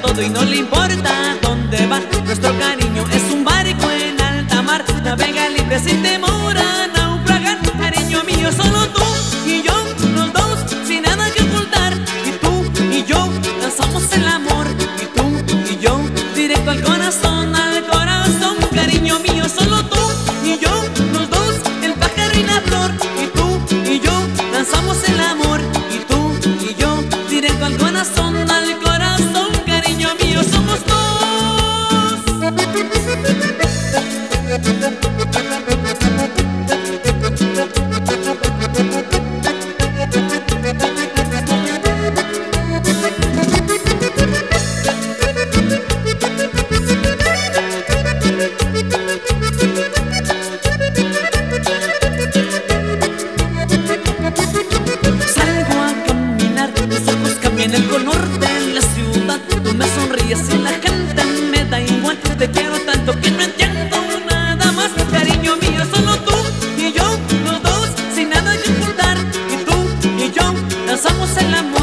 todo y no le importa dónde va. Nuestro cariño es un barco en alta mar, navega libre sin temor a naufragar. Cariño mío, solo tú y yo, los dos, sin nada que ocultar. Y tú y yo, lanzamos el amor. Y tú y yo, directo al corazón, al corazón. Cariño mío, solo tú y yo, los dos, el pájaro y la flor. Y tú y yo, lanzamos el amor. Y tú y yo, directo al corazón, al corazón. Cariño mío, somos dos. En el color de la ciudad, tú me sonríes y la gente me da igual. Te quiero tanto que no entiendo nada más. Cariño mío, solo tú y yo, los dos, sin nada que ocultar. Y tú y yo, lanzamos el amor.